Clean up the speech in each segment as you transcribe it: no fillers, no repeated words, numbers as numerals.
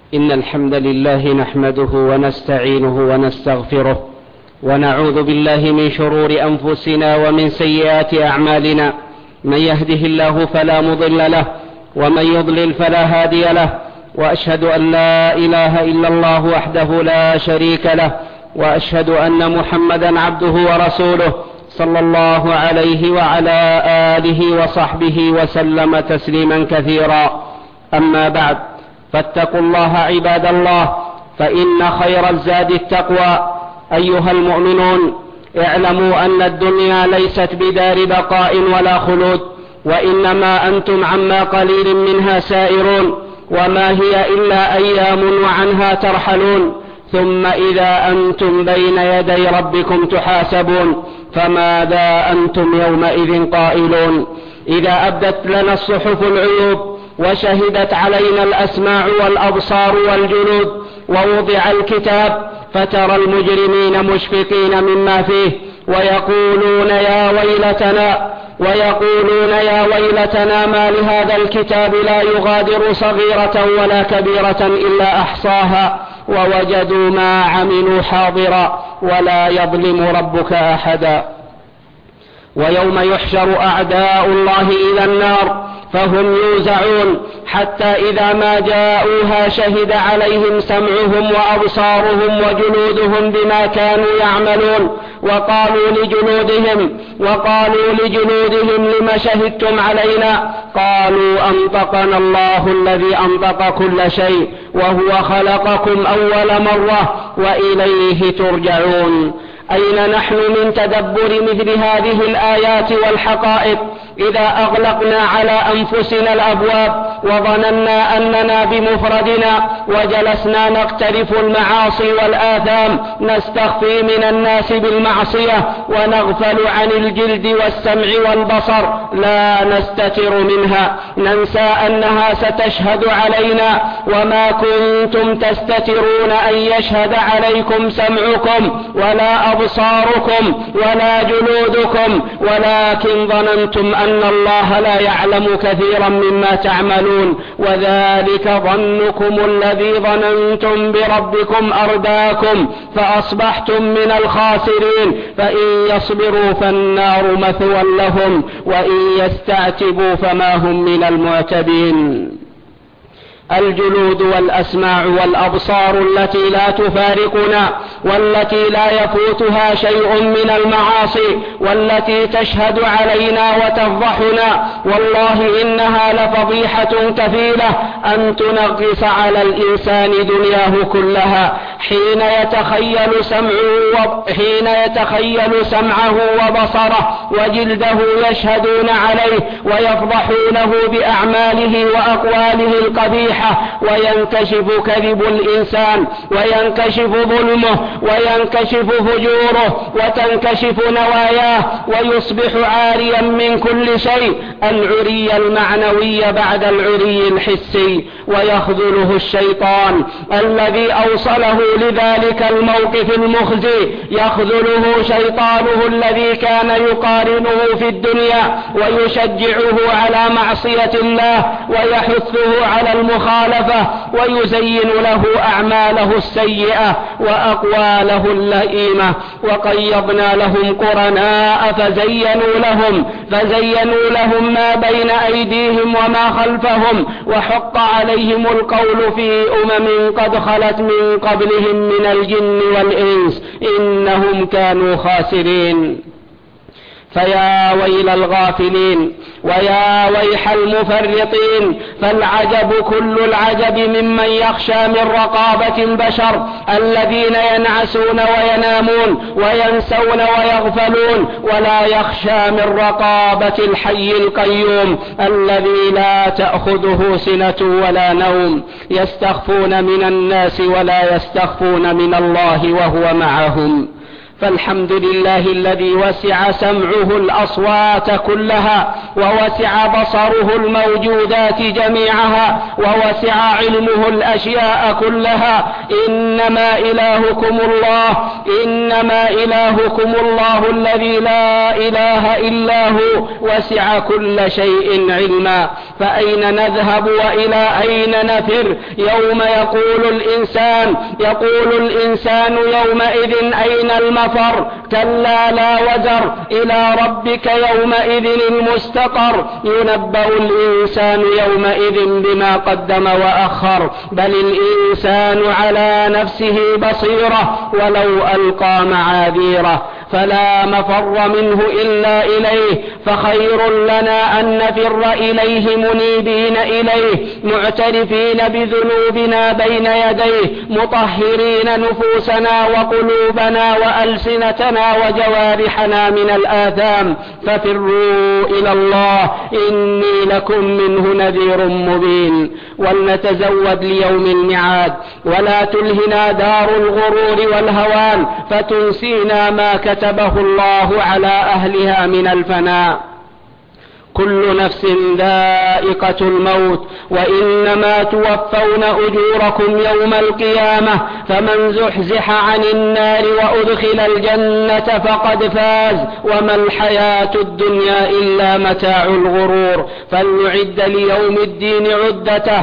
إن الحمد لله نحمده ونستعينه ونستغفره ونعوذ بالله من شرور أنفسنا ومن سيئات أعمالنا. من يهده الله فلا مضل له ومن يضلل فلا هادي له، وأشهد أن لا إله إلا الله وحده لا شريك له، وأشهد أن محمدا عبده ورسوله صلى الله عليه وعلى آله وصحبه وسلم تسليما كثيرا. أما بعد، فاتقوا الله عباد الله، فإن خير الزاد التقوى. أيها المؤمنون، اعلموا أن الدنيا ليست بدار بقاء ولا خلود، وإنما أنتم عما قليل منها سائرون، وما هي إلا أيام وعنها ترحلون، ثم إذا أنتم بين يدي ربكم تحاسبون، فماذا أنتم يومئذ قائلون؟ إذا أبدت لنا الصحف العيوب وشهدت علينا الأسماع والأبصار والجلود، ووضع الكتاب فترى المجرمين مشفقين مما فيه ويقولون يا ويلتنا ما لهذا الكتاب لا يغادر صغيرة ولا كبيرة إلا أحصاها ووجدوا ما عملوا حاضرا ولا يظلم ربك أحدا. ويوم يحشر أعداء الله إلى النار فهم يوزعون، حتى إذا ما جاءوها شهد عليهم سمعهم وأبصارهم وجلودهم بما كانوا يعملون، وقالوا لجلودهم لم شهدتم علينا؟ قالوا أنطقنا الله الذي أنطق كل شيء وهو خلقكم أول مرة وإليه ترجعون. أين نحن من تدبر مثل هذه الآيات والحقائق إذا أغلقنا على أنفسنا الأبواب وظننا أننا بمفردنا وجلسنا نقترف المعاصي والآثام، نستخفي من الناس بالمعصية ونغفل عن الجلد والسمع والبصر، لا نستتر منها، ننسى أنها ستشهد علينا. وما كنتم تستترون أن يشهد عليكم سمعكم ولا أبصاركم ولا جلودكم، ولكن ظننتم أن الله لا يعلم كثيرا مما تعملون، وذلك ظنكم الذي ظننتم بربكم أرداكم فأصبحتم من الخاسرين. فإن يصبروا فالنار مثوى لهم وإن يستعتبوا فما هم من المعتبين. الجلود والأسماع والأبصار التي لا تفارقنا، والتي لا يفوتها شيء من المعاصي، والتي تشهد علينا وتفضحنا، والله إنها لفضيحة كفيلة أن تنغص على الإنسان دنياه كلها حين يتخيل سمعه وبصره وجلده يشهدون عليه ويفضحونه بأعماله وأقواله القبيحة، وينكشف كذب الإنسان وينكشف ظلمه وينكشف فجوره وتنكشف نواياه، ويصبح عاريا من كل شيء، العري المعنوي بعد العري الحسي، ويخذله الشيطان الذي أوصله لذلك الموقف المخزي، يخذله شيطانه الذي كان يقارنه في الدنيا ويشجعه على معصية الله ويحثه على المخالفة ويزين له أعماله السيئة وأقواله اللئيمة. وقيضنا لهم قرناء فزينوا لهم ما بين أيديهم وما خلفهم، وحق عليهم القول في قد خلت من قبلهم من الجن والإنس إنهم كانوا خاسرين. فيا ويل الغافلين ويا ويح المفرطين، فالعجب كل العجب ممن يخشى من رقابة البشر الذين ينعسون وينامون وينسون ويغفلون، ولا يخشى من رقابة الحي القيوم الذي لا تأخذه سنة ولا نوم، يستخفون من الناس ولا يستخفون من الله وهو معهم. فالحمد لله الذي وسع سمعه الأصوات كلها، ووسع بصره الموجودات جميعها، ووسع علمه الأشياء كلها. إنما إلهكم الله الذي لا إله إلا هو، وسع كل شيء علما. فأين نذهب وإلى أين نفر؟ يوم يقول الإنسان يومئذ أين المفر؟ كلا لا وزر، إلى ربك يومئذ المستقر. ينبأ الإنسان يومئذ بما قدم وأخر، بل الإنسان على نفسه بصيرة ولو ألقى معاذيره. فلا مفر منه إلا إليه، فخير لنا أن نفر إليه منيبين إليه معترفين بذنوبنا بين يديه، مطهرين نفوسنا وقلوبنا وألسنتنا وجوارحنا من الآثام. ففروا إلى الله إني لكم منه نذير مبين. ولنتزود ليوم الميعاد، ولا تلهنا دار الغرور والهوان فتنسينا ما كتبه الله على أهلها من الفناء. كل نفس ذائقة الموت، وإنما توفون أجوركم يوم القيامة، فمن زحزح عن النار وأدخل الجنة فقد فاز، وما الحياة الدنيا إلا متاع الغرور. فلنعد ليوم الدين عدته،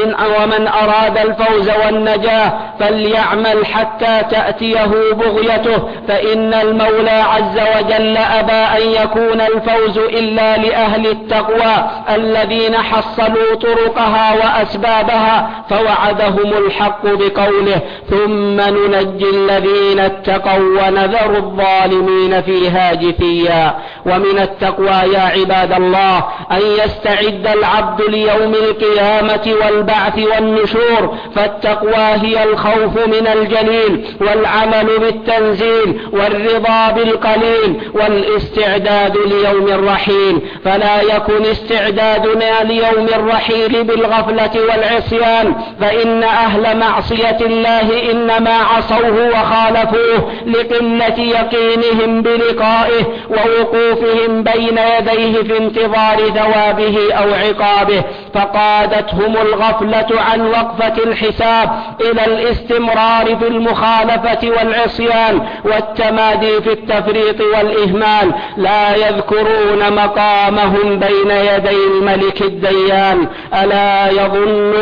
ومن أراد الفوز والنجاة فليعمل حتى تأتيه بغيته، فإن المولى عز وجل أبى أن يكون الفوز إلا لأهل التقوى الذين حصلوا طرقها وأسبابها، فوعدهم الحق بقوله ثم ننجي الذين اتقوا ونذر الظالمين فيها جثيا. ومن التقوى يا عباد الله أن يستعد العبد ليوم القيامة والبعث والنشور، فالتقوى هي الخوف من الجليل والعمل بالتنزيل والرضا بالقليل والاستعداد ليوم الرحيل. فلا يكن استعدادنا ليوم الرحيل بالغفلة والعصيان، فإن أهل معصية الله إنما عصوه وخالفوه لقلة يقينهم بلقائه ووقوفهم بين يديه في انتظار ثوابه أو عقابه، فقادتهم الغفلة عن وقفة الحساب إلى الاستمرار في المخالفة والعصيان والتمادي في التفريط والإهمال، لا يذكرون مقامهم بين يدي الملك الديان. ألا يظن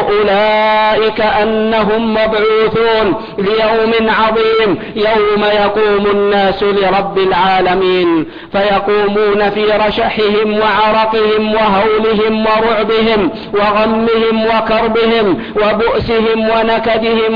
أولئك أنهم مبعوثون ليوم عظيم يوم يقوم الناس لرب العالمين، فيقومون في رشحهم وعرقهم وهولهم ورعبهم وغمهم وكربهم وبؤسهم ونكدهم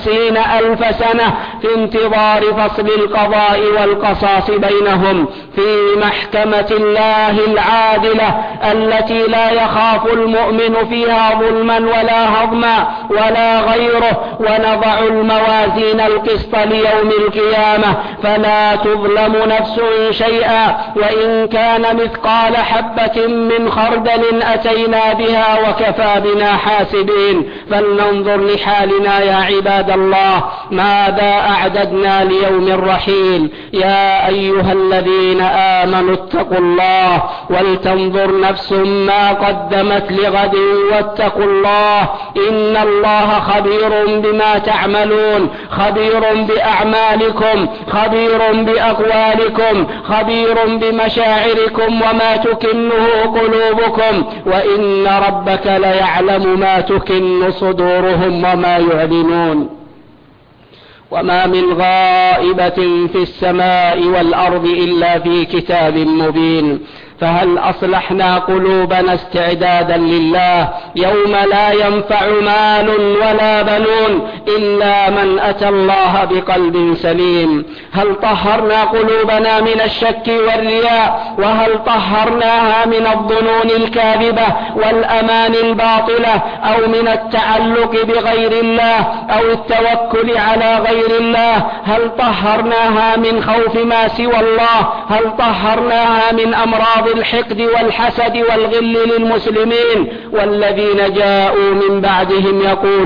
50,000 سنة في انتظار فصل القضاء والقصاص بينهم في محكمة الله العادلة التي لا يخاف المؤمن فيها ظلما ولا هضما ولا غيره. ونضع الموازين القسط ليوم القيامة فلا تظلم نفس شيئا، وإن كان مثقال حبة من خردل أتينا بها وكفى بنا حاسبين. فلننظر لحالنا يا عباد الله، ماذا أعددنا ليوم الرحيل؟ يا أيها الذين آمنوا اتقوا الله ولتنظر نفس ما قدمت لغد واتقوا الله إن الله خبير بما تعملون، خبير بأعمالكم، خبير بأقوالكم، خبير بمشاعركم وما تكنه قلوبكم، وإن ربك ليعلم ما تكن صدورهم وما يعلنون. وما من غائبة في السماء والأرض إلا في كتاب مبين. فهل أصلحنا قلوبنا استعدادا لله يوم لا ينفع مال ولا بنون إلا من أتى الله بقلب سليم؟ هل طهرنا قلوبنا من الشك والرياء؟ وهل طهرناها من الظنون الكاذبة والأمان الباطلة أو من التعلق بغير الله أو التوكل على غير الله؟ هل طهرناها من خوف ما سوى الله؟ هل طهرناها من أمراض الحقد والحسد والغل للمسلمين؟ والذين جاءوا من بعدهم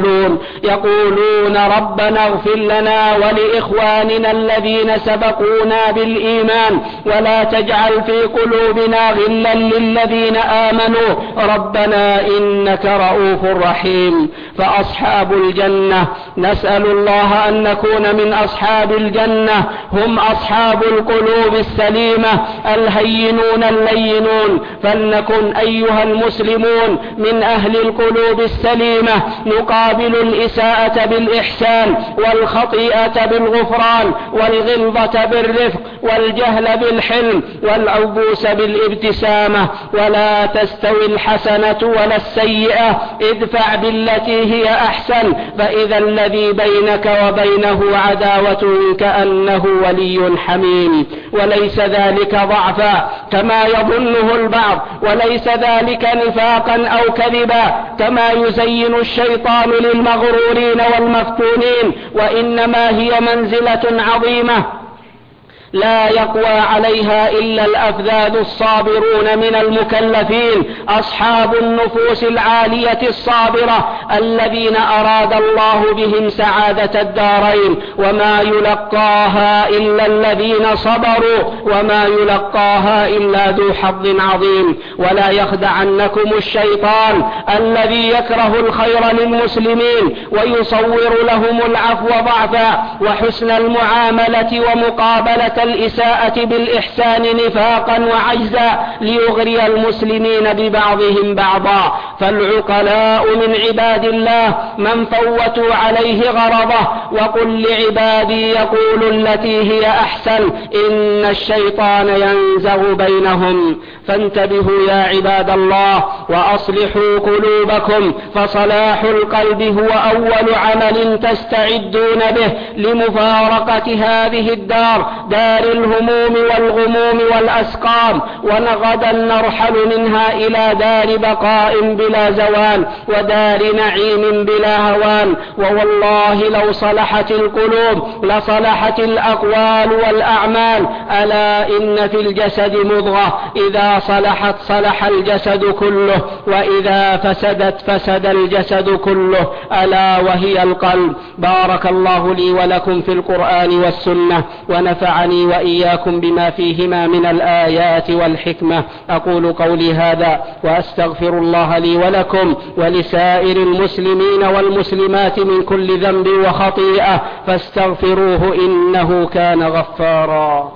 يقولون ربنا اغفر لنا ولإخواننا الذين سبقونا بالإيمان ولا تجعل في قلوبنا غلا للذين آمنوا ربنا إنك رؤوف رحيم. فأصحاب الجنة نسأل الله أن نكون من أصحاب الجنة هم أصحاب القلوب السليمة الهينون لينون. فلنكن أيها المسلمون من أهل القلوب السليمة نقابل الإساءة بالإحسان، والخطيئة بالغفران، والغلظة بالرفق، والجهل بالحلم، والعبوس بالابتسامة. ولا تستوي الحسنة ولا السيئة، ادفع بالتي هي أحسن، فإذا الذي بينك وبينه عداوة كأنه ولي حميم. وليس ذلك ضعفا كما يظنه البعض، وليس ذلك نفاقا أو كذبا كما يزين الشيطان للمغرورين والمفتونين، وإنما هي منزلة عظيمة لا يقوى عليها إلا الأفذاذ الصابرون من المكلفين، أصحاب النفوس العالية الصابرة الذين أراد الله بهم سعادة الدارين. وما يلقاها إلا الذين صبروا، وما يلقاها إلا ذو حظ عظيم. ولا يخدعنكم الشيطان الذي يكره الخير للمسلمين ويصور لهم العفو ضعفا وحسن المعاملة ومقابلة الإساءة بالإحسان نفاقا وعجزا ليغري المسلمين ببعضهم بعضا. فالعقلاء من عباد الله من فوتوا عليه غرضه. وقل لعبادي يقولوا التي هي أحسن إن الشيطان ينزغ بينهم. فانتبهوا يا عباد الله وأصلحوا قلوبكم، فصلاح القلب هو أول عمل تستعدون به لمفارقة هذه الدار، دار الهموم والغموم والأسقام، ونغدا نرحل منها إلى دار بقاء بلا زوال ودار نعيم بلا هوان. ووالله لو صلحت القلوب لصلحت الأقوال والأعمال. ألا إن في الجسد مضغة إذا صلحت صلح الجسد كله، وإذا فسدت فسد الجسد كله، ألا وهي القلب. بارك الله لي ولكم في القرآن والسنة، ونفعني وإياكم بما فيهما من الآيات والحكمة. أقول قولي هذا وأستغفر الله لي ولكم ولسائر المسلمين والمسلمات من كل ذنب وخطيئة، فاستغفروه إنه كان غفارا.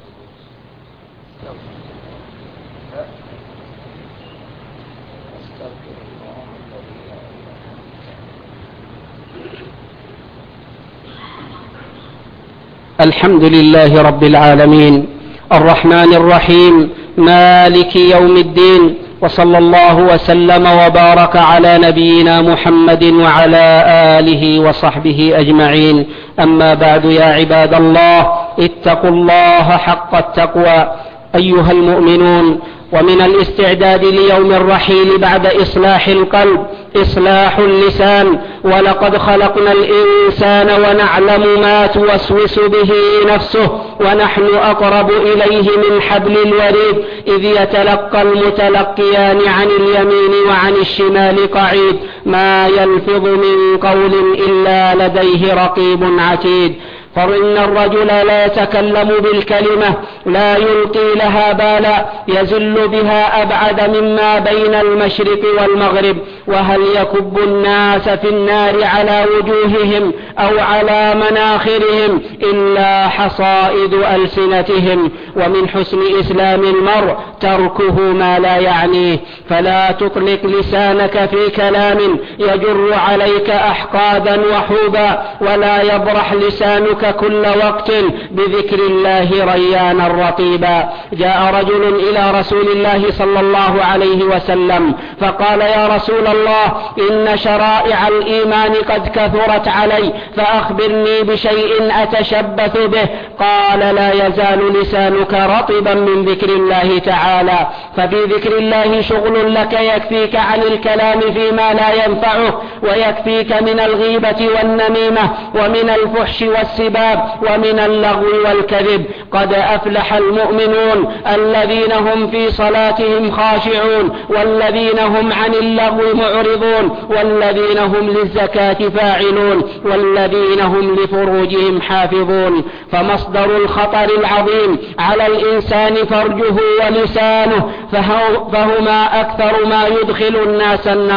الحمد لله رب العالمين، الرحمن الرحيم، مالك يوم الدين، وصلى الله وسلم وبارك على نبينا محمد وعلى آله وصحبه أجمعين. أما بعد، يا عباد الله، اتقوا الله حق التقوى أيها المؤمنون. ومن الاستعداد ليوم الرحيل بعد إصلاح القلب إصلاح اللسان. ولقد خلقنا الإنسان ونعلم ما توسوس به نفسه، ونحن أقرب إليه من حبل الوريد، إذ يتلقى المتلقيان عن اليمين وعن الشمال قعيد، ما يلفظ من قول إلا لديه رقيب عتيد. فإن الرجل لا يتكلم بالكلمة لا يلقي لها بالا، يزل بها أبعد مما بين المشرق والمغرب. وهل يكب الناس في النار على وجوههم أو على مناخرهم إلا حصائد ألسنتهم. ومن حسن إسلام المرء تركه ما لا يعنيه. فلا تطلق لسانك في كلام يجر عليك أحقادا وحوبا، ولا يبرح لسانك كل وقت بذكر الله ريانا رطيبا. جاء رجل إلى رسول الله صلى الله عليه وسلم فقال: يا رسول الله، إن شرائع الإيمان قد كثرت علي، فأخبرني بشيء أتشبث به. قال: لا يزال لسانك رطبا من ذكر الله تعالى. ففي ذكر الله شغل لك يكفيك عن الكلام فيما لا ينفعه، ويكفيك من الغيبة والنميمة، ومن الفحش والسباب، ومن اللغو والكذب. قد أفلح المؤمنون الذين هم في صلاتهم خاشعون، والذين هم عن اللغو معرضون، والذين هم للزكاة فاعلون، والذين هم لفروجهم حافظون. فمصدر الخطر العظيم على الإنسان فرجه ولسانه، فهما أكثر ما يدخل الناس النار.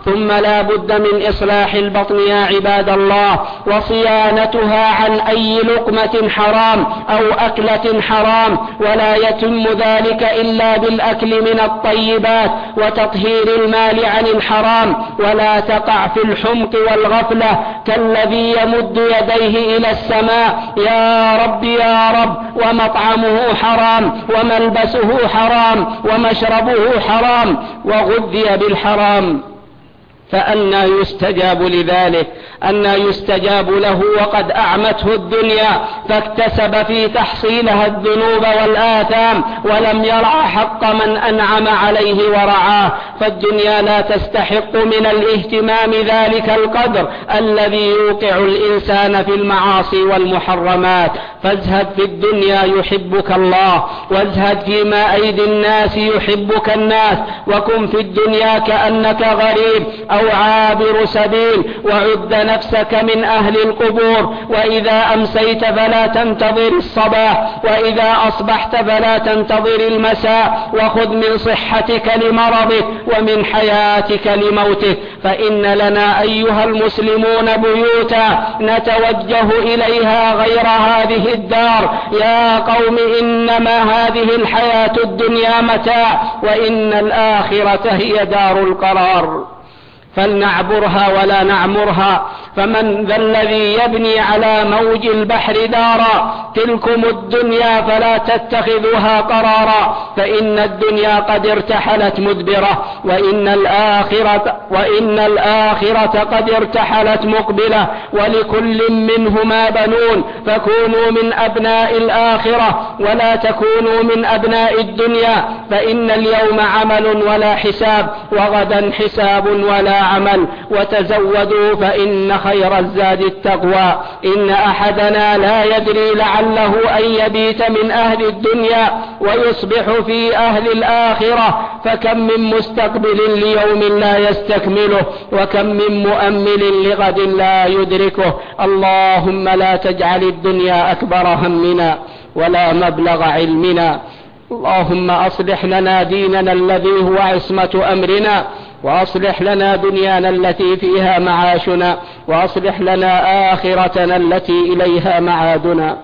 ثم لا بد من إصلاح البطن يا عباد الله وصيانتها عن أي لقمة حرام أو أكلة حرام، ولا يتم ذلك إلا بالأكل من الطيبات وتطهير المال عن الحرام، ولا تقع في الحمق والغفلة كالذي يمد يديه إلى السماء يا رب يا رب ومطعمه حرام وملبسه حرام ومشربه حرام وغذي بالحرام، فأنى يستجاب لذلك؟ أنى يستجاب له وقد أعمته الدنيا فاكتسب في تحصيلها الذنوب والآثام ولم يرع حق من أنعم عليه ورعاه. فالدنيا لا تستحق من الاهتمام ذلك القدر الذي يوقع الإنسان في المعاصي والمحرمات. فازهد في الدنيا يحبك الله، وازهد فيما أيدي الناس يحبك الناس، وكن في الدنيا كأنك غريب أو عابر سبيل، وعد نفسك من أهل القبور. وإذا أمسيت فلا تنتظر الصباح، وإذا أصبحت فلا تنتظر المساء، وخذ من صحتك لمرضك ومن حياتك لموتك. فإن لنا أيها المسلمون بيوتا نتوجه إليها غير هذه الدار. يا قوم إنما هذه الحياة الدنيا متاع، وإن الآخرة هي دار القرار، فلنعبرها ولا نعمرها. فمن ذا الذي يبني على موج البحر دارا؟ تلكم الدنيا فلا تتخذوها قرارا، فإن الدنيا قد ارتحلت مدبرة، وإن الآخرة قد ارتحلت مقبلة، ولكل منهما بنون، فكونوا من أبناء الآخرة ولا تكونوا من أبناء الدنيا، فإن اليوم عمل ولا حساب، وغدا حساب ولا عمل. وتزودوا فإن خير الزاد التقوى. إن أحدنا لا يدري لعله أن يبيت من أهل الدنيا ويصبح في أهل الآخرة، فكم من مستقبل ليوم لا يستكمله، وكم من مؤمل لغد لا يدركه. اللهم لا تجعل الدنيا أكبر همنا ولا مبلغ علمنا. اللهم أصلح لنا ديننا الذي هو عصمة أمرنا، وأصلح لنا دنيانا التي فيها معاشنا، وأصلح لنا آخرتنا التي إليها معادنا،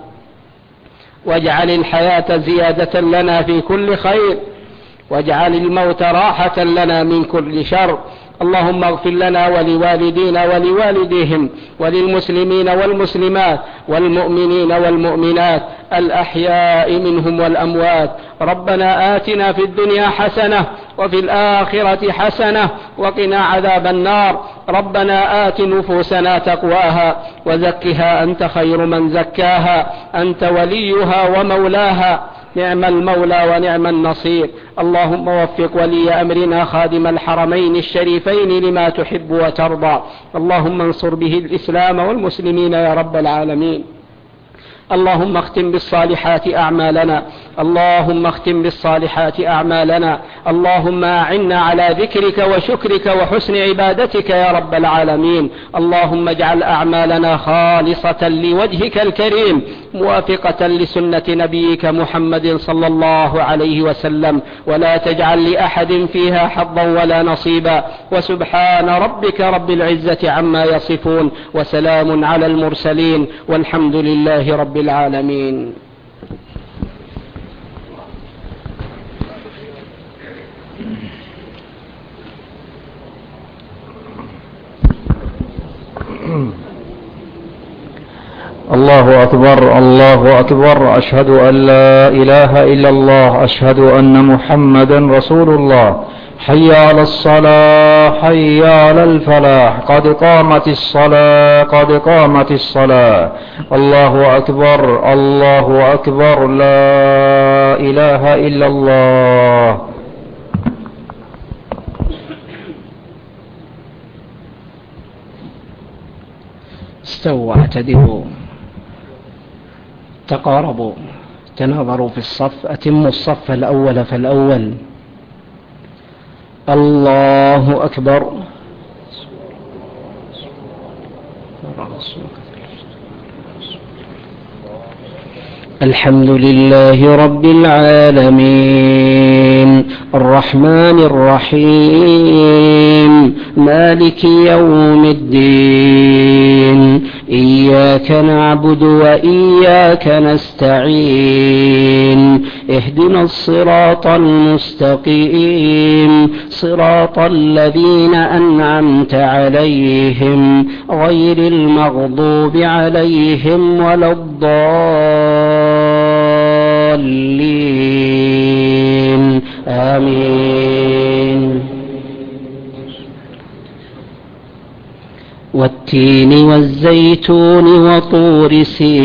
واجعل الحياة زيادة لنا في كل خير، واجعل الموت راحة لنا من كل شر. اللهم اغفر لنا ولوالدينا ولوالديهم وللمسلمين والمسلمات والمؤمنين والمؤمنات الأحياء منهم والأموات. ربنا آتنا في الدنيا حسنة وفي الآخرة حسنة وقنا عذاب النار. ربنا آت نفوسنا تقواها وزكها أنت خير من زكاها، أنت وليها ومولاها، نعم المولى ونعم النصير. اللهم وفق ولي أمرنا خادم الحرمين الشريفين لما تحب وترضى. اللهم انصر به الإسلام والمسلمين يا رب العالمين. اللهم اختم بالصالحات أعمالنا، اللهم اختم بالصالحات أعمالنا. اللهم أعنا على ذكرك وشكرك وحسن عبادتك يا رب العالمين. اللهم اجعل أعمالنا خالصة لوجهك الكريم موافقة لسنة نبيك محمد صلى الله عليه وسلم، ولا تجعل لأحد فيها حظا ولا نصيبا. وسبحان ربك رب العزة عما يصفون، وسلام على المرسلين، والحمد لله رب العالمين. الله أكبر الله أكبر، أشهد أن لا إله إلا الله، أشهد أن محمدا رسول الله. حي على الصلاة حي على الفلاح، قد قامت الصلاة قد قامت الصلاة. الله أكبر الله أكبر، لا إله إلا الله. استووا اعتدلوا تقاربوا تناظروا في الصف، أتموا الصف الأول فالأول. الله أكبر. الحمد لله رب العالمين، الرحمن الرحيم، مالك مالك يوم الدين إياك نعبد وإياك نستعين اهدنا الصراط المستقيم صراط الذين أنعمت عليهم غير المغضوب عليهم ولا الضالين آمين. والتين والزيتون وطور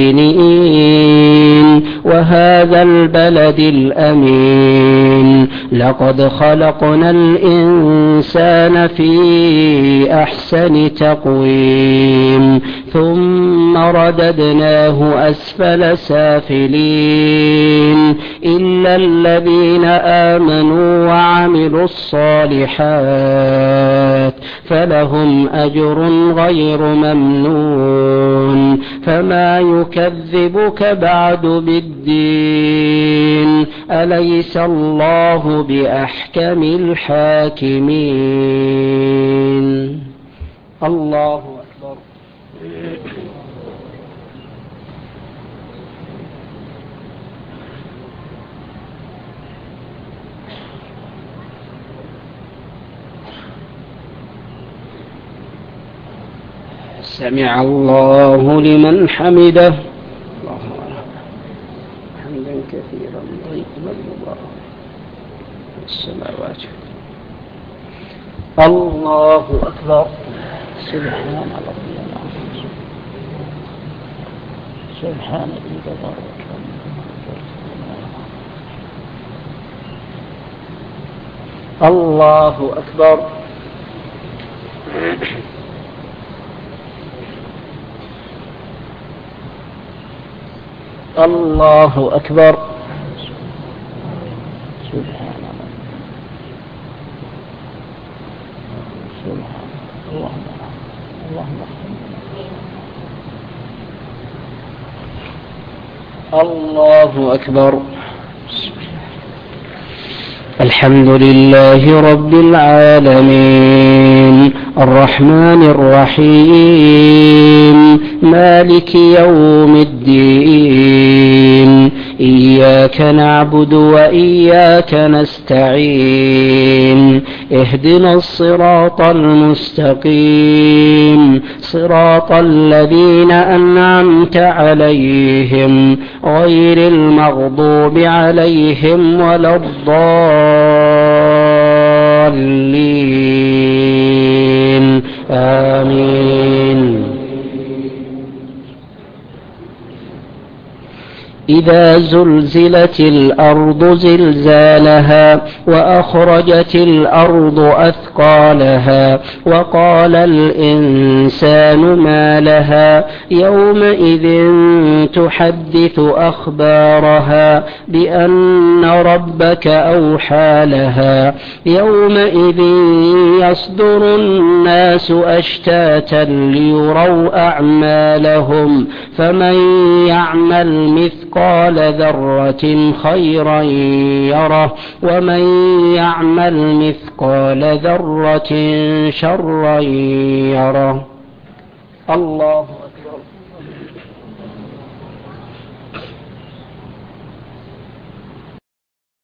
سينين وهذا البلد الأمين لقد خلقنا الإنسان في أحسن تقويم ثم رددناه أسفل سافلين إلا الذين آمنوا وعملوا الصالحات فلهم أجر غير ممنون فما يكذبك بعد بالدين أليس الله بأحكم الحاكمين. الله أكبر. سمع الله لمن حمده. حمدا كثيرا طيبا مباركا في السماوات. الله أكبر. سبحان ربي العظيم. سبحان الذي تبارك. الله أكبر. الله أكبر. سبحان الله أكبر. الحمد لله رب العالمين الرحمن الرحيم مالك يوم الدين إياك نعبد وإياك نستعين اهدنا الصراط المستقيم صراط الذين أنعمت عليهم غير المغضوب عليهم ولا الضالين آمين. إذا زلزلت الأرض زلزالها وأخرجت الأرض أثقالها وقال الإنسان ما لها يومئذ تحدث أخبارها بأن ربك أوحى لها يومئذ يصدر الناس أشتاتا ليروا أعمالهم فمن يعمل مثقال ذرة خيرا يره ومن يعمل مثقال ذرة شرا يره. الله